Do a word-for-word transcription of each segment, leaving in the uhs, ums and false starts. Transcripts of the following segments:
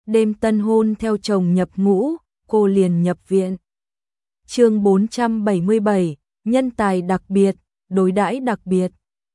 đêm tân hôn theo chồng nhập ngũ, cô liền nhập viện. Chương bốn trăm bảy mươi bảy, nhân tài đặc biệt, đối đãi đặc biệt.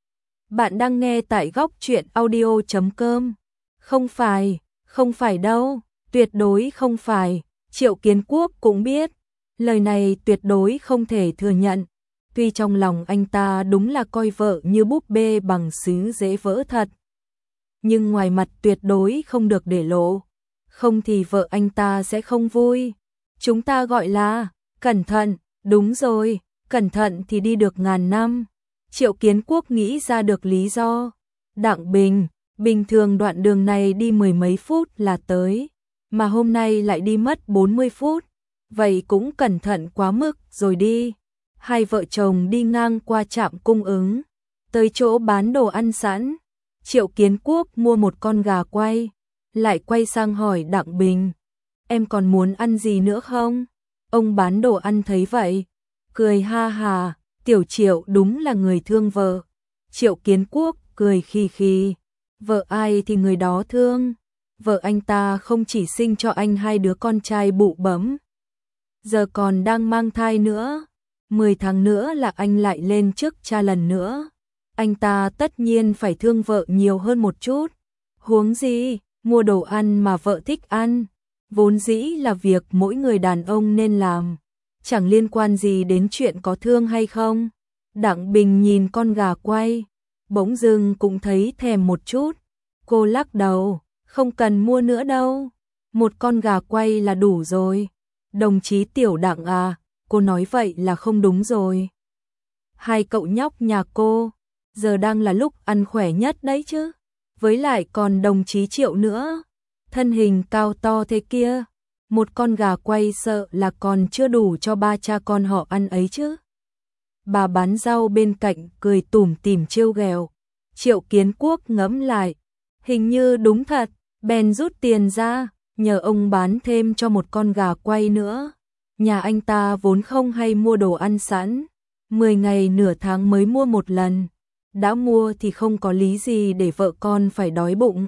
Bạn đang nghe tại góc truyện audio chấm com. Không phải, không phải đâu, tuyệt đối không phải, Triệu Kiến Quốc cũng biết, lời này tuyệt đối không thể thừa nhận. Tuy trong lòng anh ta đúng là coi vợ như búp bê bằng sứ dễ vỡ thật, nhưng ngoài mặt tuyệt đối không được để lộ, không thì vợ anh ta sẽ không vui. Chúng ta gọi là cẩn thận, đúng rồi, cẩn thận thì đi được ngàn năm. Triệu Kiến Quốc nghĩ ra được lý do. Đặng Bình, bình thường đoạn đường này đi mười mấy phút là tới, mà hôm nay lại đi mất bốn mươi phút, vậy cũng cẩn thận quá mức rồi đi. Hai vợ chồng đi ngang qua trạm cung ứng, tới chỗ bán đồ ăn sẵn. Triệu Kiến Quốc mua một con gà quay, lại quay sang hỏi Đặng Bình, em còn muốn ăn gì nữa không? Ông bán đồ ăn thấy vậy, cười ha hà, Tiểu Triệu đúng là người thương vợ. Triệu Kiến Quốc cười khì khì, vợ ai thì người đó thương, vợ anh ta không chỉ sinh cho anh hai đứa con trai bụ bẫm, giờ còn đang mang thai nữa, mười tháng nữa là anh lại lên chức cha lần nữa. Anh ta tất nhiên phải thương vợ nhiều hơn một chút. Huống gì, mua đồ ăn mà vợ thích ăn, vốn dĩ là việc mỗi người đàn ông nên làm, chẳng liên quan gì đến chuyện có thương hay không. Đặng Bình nhìn con gà quay, bỗng dưng cũng thấy thèm một chút. Cô lắc đầu, không cần mua nữa đâu, một con gà quay là đủ rồi. Đồng chí Tiểu Đặng à, cô nói vậy là không đúng rồi. Hai cậu nhóc nhà cô, giờ đang là lúc ăn khỏe nhất đấy chứ. Với lại còn đồng chí Triệu nữa, thân hình cao to thế kia, một con gà quay sợ là còn chưa đủ cho ba cha con họ ăn ấy chứ. Bà bán rau bên cạnh cười tủm tỉm trêu ghẹo. Triệu Kiến Quốc ngẫm lại, hình như đúng thật, bèn rút tiền ra, nhờ ông bán thêm cho một con gà quay nữa. Nhà anh ta vốn không hay mua đồ ăn sẵn, mười ngày nửa tháng mới mua một lần, đã mua thì không có lý gì để vợ con phải đói bụng.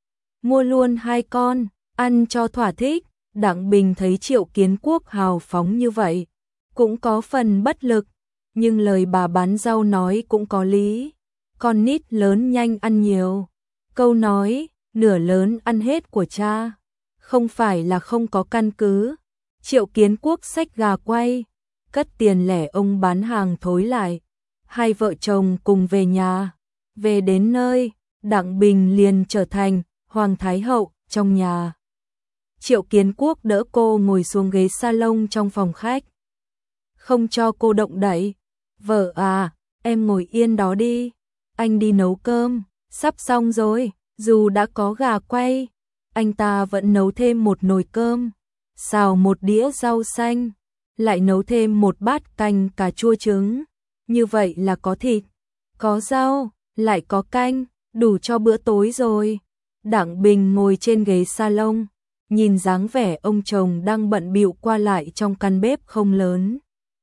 Mua luôn hai con, ăn cho thỏa thích. Đặng Bình thấy Triệu Kiến Quốc hào phóng như vậy, cũng có phần bất lực, nhưng lời bà bán rau nói cũng có lý, con nít lớn nhanh ăn nhiều. Câu nói, nửa lớn ăn hết của cha, không phải là không có căn cứ. Triệu Kiến Quốc xách gà quay, cất tiền lẻ ông bán hàng thối lại. Hai vợ chồng cùng về nhà, về đến nơi, Đặng Bình liền trở thành Hoàng Thái Hậu trong nhà. Triệu Kiến Quốc đỡ cô ngồi xuống ghế salon trong phòng khách, không cho cô động đậy. Vợ à, em ngồi yên đó đi, anh đi nấu cơm, sắp xong rồi. Dù đã có gà quay, anh ta vẫn nấu thêm một nồi cơm, xào một đĩa rau xanh, lại nấu thêm một bát canh cà chua trứng. Như vậy là có thịt, có rau, lại có canh, đủ cho bữa tối rồi. Đặng Bình ngồi trên ghế salon, nhìn dáng vẻ ông chồng đang bận bịu qua lại trong căn bếp không lớn.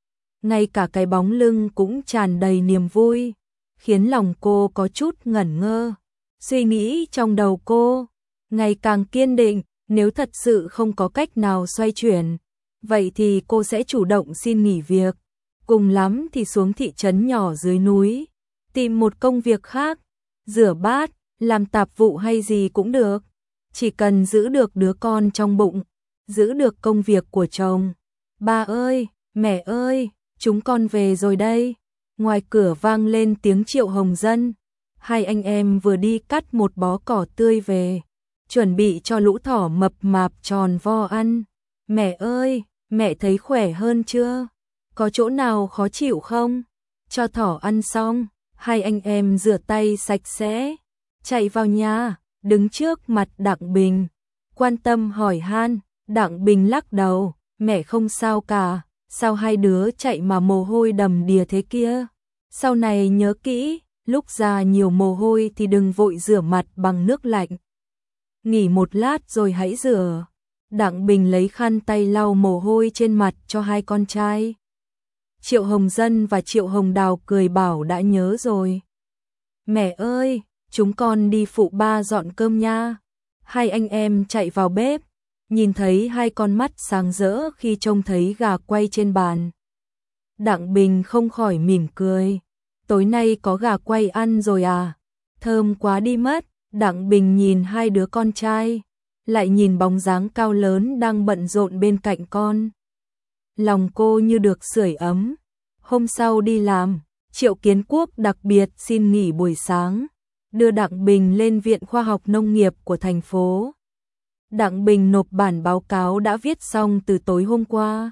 Ngay cả cái bóng lưng cũng tràn đầy niềm vui, khiến lòng cô có chút ngẩn ngơ. Suy nghĩ trong đầu cô ngày càng kiên định, nếu thật sự không có cách nào xoay chuyển, vậy thì cô sẽ chủ động xin nghỉ việc, cùng lắm thì xuống thị trấn nhỏ dưới núi, tìm một công việc khác, rửa bát, làm tạp vụ hay gì cũng được, chỉ cần giữ được đứa con trong bụng, giữ được công việc của chồng. Ba ơi, mẹ ơi, chúng con về rồi đây. Ngoài cửa vang lên tiếng Triệu Hồng Dân. Hai anh em vừa đi cắt một bó cỏ tươi về, chuẩn bị cho lũ thỏ mập mạp tròn vo ăn. Mẹ ơi, mẹ thấy khỏe hơn chưa? Có chỗ nào khó chịu không? Cho thỏ ăn xong, hai anh em rửa tay sạch sẽ, chạy vào nhà, đứng trước mặt Đặng Bình, quan tâm hỏi han. Đặng Bình lắc đầu, mẹ không sao cả, sao hai đứa chạy mà mồ hôi đầm đìa thế kia? Sau này nhớ kỹ, lúc ra nhiều mồ hôi thì đừng vội rửa mặt bằng nước lạnh. Nghỉ một lát rồi hãy rửa. Đặng Bình lấy khăn tay lau mồ hôi trên mặt cho hai con trai. Triệu Hồng Dân và Triệu Hồng Đào cười bảo đã nhớ rồi. Mẹ ơi, chúng con đi phụ ba dọn cơm nha. Hai anh em chạy vào bếp, nhìn thấy hai con mắt sáng rỡ khi trông thấy gà quay trên bàn. Đặng Bình không khỏi mỉm cười. Tối nay có gà quay ăn rồi à? Thơm quá đi mất. Đặng Bình nhìn hai đứa con trai, lại nhìn bóng dáng cao lớn đang bận rộn bên cạnh con. Lòng cô như được sưởi ấm. Hôm sau đi làm, Triệu Kiến Quốc đặc biệt xin nghỉ buổi sáng, đưa Đặng Bình lên Viện Khoa học Nông nghiệp của thành phố. Đặng Bình nộp bản báo cáo đã viết xong từ tối hôm qua.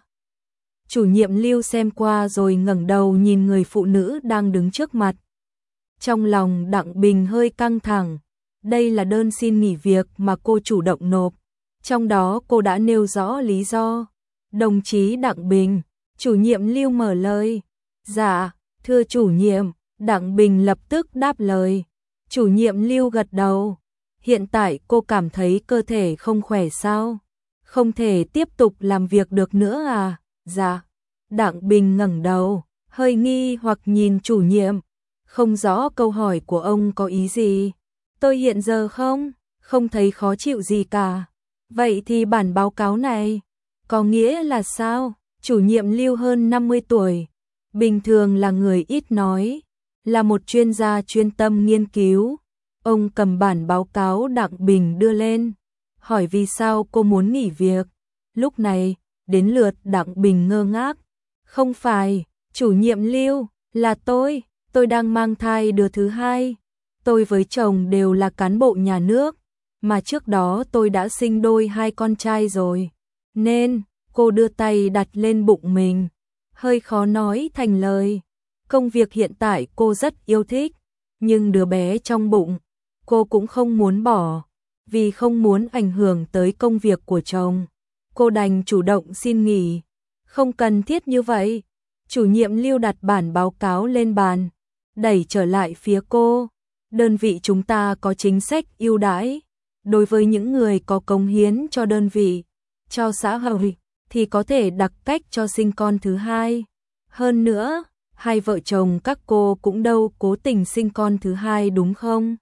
Chủ nhiệm Lưu xem qua rồi ngẩng đầu nhìn người phụ nữ đang đứng trước mặt. Trong lòng Đặng Bình hơi căng thẳng. Đây là đơn xin nghỉ việc mà cô chủ động nộp. Trong đó cô đã nêu rõ lý do. Đồng chí Đặng Bình, chủ nhiệm Lưu mở lời. Dạ, thưa chủ nhiệm. Đặng Bình lập tức đáp lời. Chủ nhiệm Lưu gật đầu. Hiện tại cô cảm thấy cơ thể không khỏe sao? Không thể tiếp tục làm việc được nữa à? Dạ. Đặng Bình ngẩng đầu, hơi nghi hoặc nhìn chủ nhiệm. Không rõ câu hỏi của ông có ý gì. Tôi hiện giờ không, không thấy khó chịu gì cả. Vậy thì bản báo cáo này có nghĩa là sao? Chủ nhiệm Lưu hơn năm mươi tuổi, bình thường là người ít nói, là một chuyên gia chuyên tâm nghiên cứu. Ông cầm bản báo cáo Đặng Bình đưa lên, hỏi vì sao cô muốn nghỉ việc. Lúc này, đến lượt Đặng Bình ngơ ngác. Không phải, chủ nhiệm Lưu, là tôi, tôi đang mang thai đứa thứ hai. Tôi với chồng đều là cán bộ nhà nước, mà trước đó tôi đã sinh đôi hai con trai rồi. Nên, cô đưa tay đặt lên bụng mình, hơi khó nói thành lời. Công việc hiện tại cô rất yêu thích, nhưng đứa bé trong bụng, cô cũng không muốn bỏ, vì không muốn ảnh hưởng tới công việc của chồng. Cô đành chủ động xin nghỉ. Không cần thiết như vậy. Chủ nhiệm Lưu đặt bản báo cáo lên bàn, đẩy trở lại phía cô. Đơn vị chúng ta có chính sách ưu đãi đối với những người có cống hiến cho đơn vị, cho xã hội, thì có thể đặc cách cho sinh con thứ hai. Hơn nữa, hai vợ chồng các cô cũng đâu cố tình sinh con thứ hai đúng không?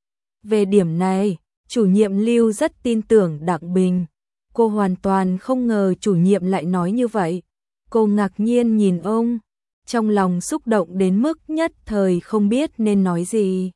Về điểm này, chủ nhiệm Lưu rất tin tưởng Đặng Bình. Cô hoàn toàn không ngờ chủ nhiệm lại nói như vậy. Cô ngạc nhiên nhìn ông, trong lòng xúc động đến mức nhất thời không biết nên nói gì.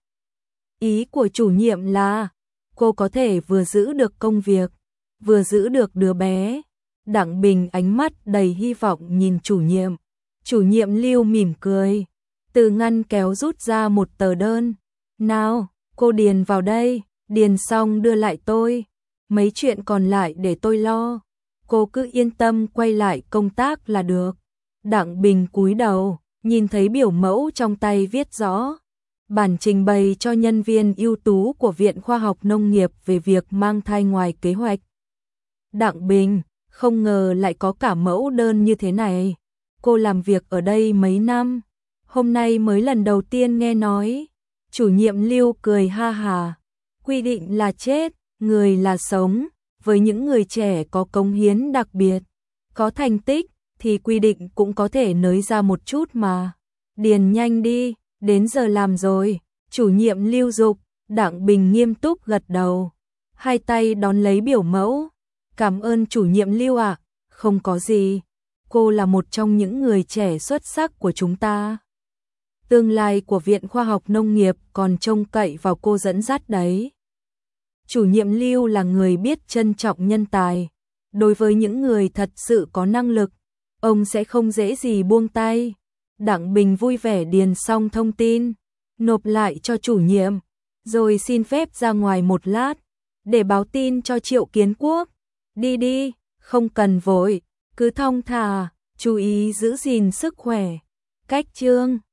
Ý của chủ nhiệm là, cô có thể vừa giữ được công việc, vừa giữ được đứa bé. Đặng Bình ánh mắt đầy hy vọng nhìn chủ nhiệm. Chủ nhiệm Lưu mỉm cười, từ ngăn kéo rút ra một tờ đơn. Nào, cô điền vào đây, điền xong đưa lại tôi. Mấy chuyện còn lại để tôi lo. Cô cứ yên tâm quay lại công tác là được. Đặng Bình cúi đầu, nhìn thấy biểu mẫu trong tay viết rõ. Bản trình bày cho nhân viên ưu tú của Viện Khoa học Nông nghiệp về việc mang thai ngoài kế hoạch. Đặng Bình, không ngờ lại có cả mẫu đơn như thế này. Cô làm việc ở đây mấy năm, hôm nay mới lần đầu tiên nghe nói. Chủ nhiệm Lưu cười ha hà. Quy định là chết, người là sống. Với những người trẻ có cống hiến đặc biệt, có thành tích, thì quy định cũng có thể nới ra một chút mà. Điền nhanh đi, đến giờ làm rồi. Chủ nhiệm Lưu dục. Đặng Bình nghiêm túc gật đầu, hai tay đón lấy biểu mẫu. Cảm ơn chủ nhiệm Lưu ạ. Không có gì, cô là một trong những người trẻ xuất sắc của chúng ta. Tương lai của Viện Khoa học Nông nghiệp còn trông cậy vào cô dẫn dắt đấy. Chủ nhiệm Lưu là người biết trân trọng nhân tài. Đối với những người thật sự có năng lực, ông sẽ không dễ gì buông tay. Đặng Bình vui vẻ điền xong thông tin, nộp lại cho chủ nhiệm, rồi xin phép ra ngoài một lát, để báo tin cho Triệu Kiến Quốc. Đi đi, không cần vội, cứ thong thả, chú ý giữ gìn sức khỏe. Cách chương